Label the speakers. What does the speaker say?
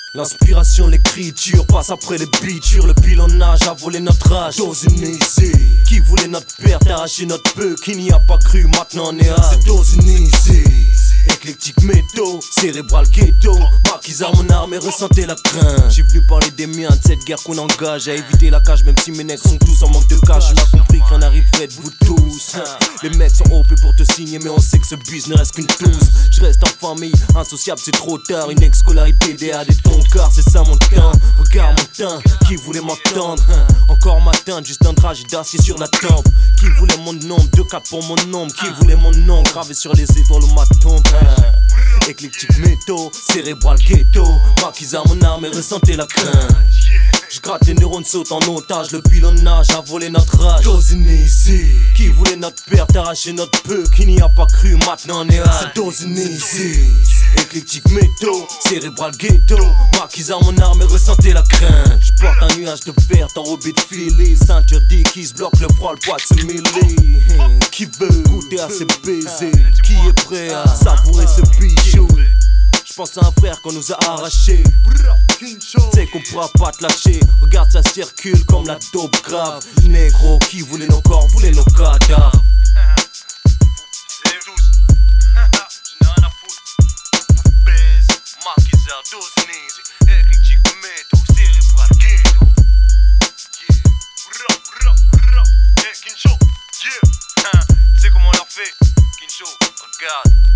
Speaker 1: L'inspiration, l'écriture passe après les bitures. Le pilonnage a volé notre âge. Dozinisé, qui voulait notre perte, arracher notre peu. Qui n'y a pas cru, maintenant on est à. C'est Dozinisé. Éclectique métaux, cérébral ghetto. Marquise à mon arme et ressentez la crainte. J'ai venu parler des miens, de cette guerre qu'on engage. À éviter la cage, même si mes necks sont tous en manque de cash. On a compris que rien n'arriverait de vous tous. Les mecs sont OP pour te signer, mais on sait que ce bus ne reste qu'une touche. Je reste en famille, insociable c'est trop tard. Une ex-scolarité DAD de ton quart, c'est ça mon temps. Regarde mon teint, qui voulait m'entendre. Encore matin, juste un dragé d'acier sur la tempe. Qui voulait mon nom, 2-4 pour mon nom. Qui voulait mon nom, gravé sur les étoiles ou ma tombe. Éclectique métaux, cérébral ghetto. Marquise à mon arme et ressentez la crainte. Je gratte les neurones, saute en otage. Le pilonnage a volé notre rage. Dozinisé, qui voulait notre perte, arracher notre peu. Qui n'y a pas cru, maintenant on est à. C'est Dozinisé. Éclectique métaux, cérébral ghetto. Marquise à mon arme et ressentez la crainte. Je porte un nuage de verre enrobé de filets. Ceinture qui se bloque le froid, le poids de se mêler. Qui veut goûter à ses baisers? Qui est prêt à savourer ce bijou? J'pense à un frère qu'on nous a arraché. C'est qu'on pourra pas te lâcher. Regarde ça circule comme la dope grave. Négro qui voulait nos corps, voulait nos cadavres.
Speaker 2: J'en ai rien à foutre. Baise, Marquise à Dozinisé. Éclectique métaux, cérébral ghetto. Yeah, Kincho, yeah. Tu sais comment on leur fait? Kincho, regarde.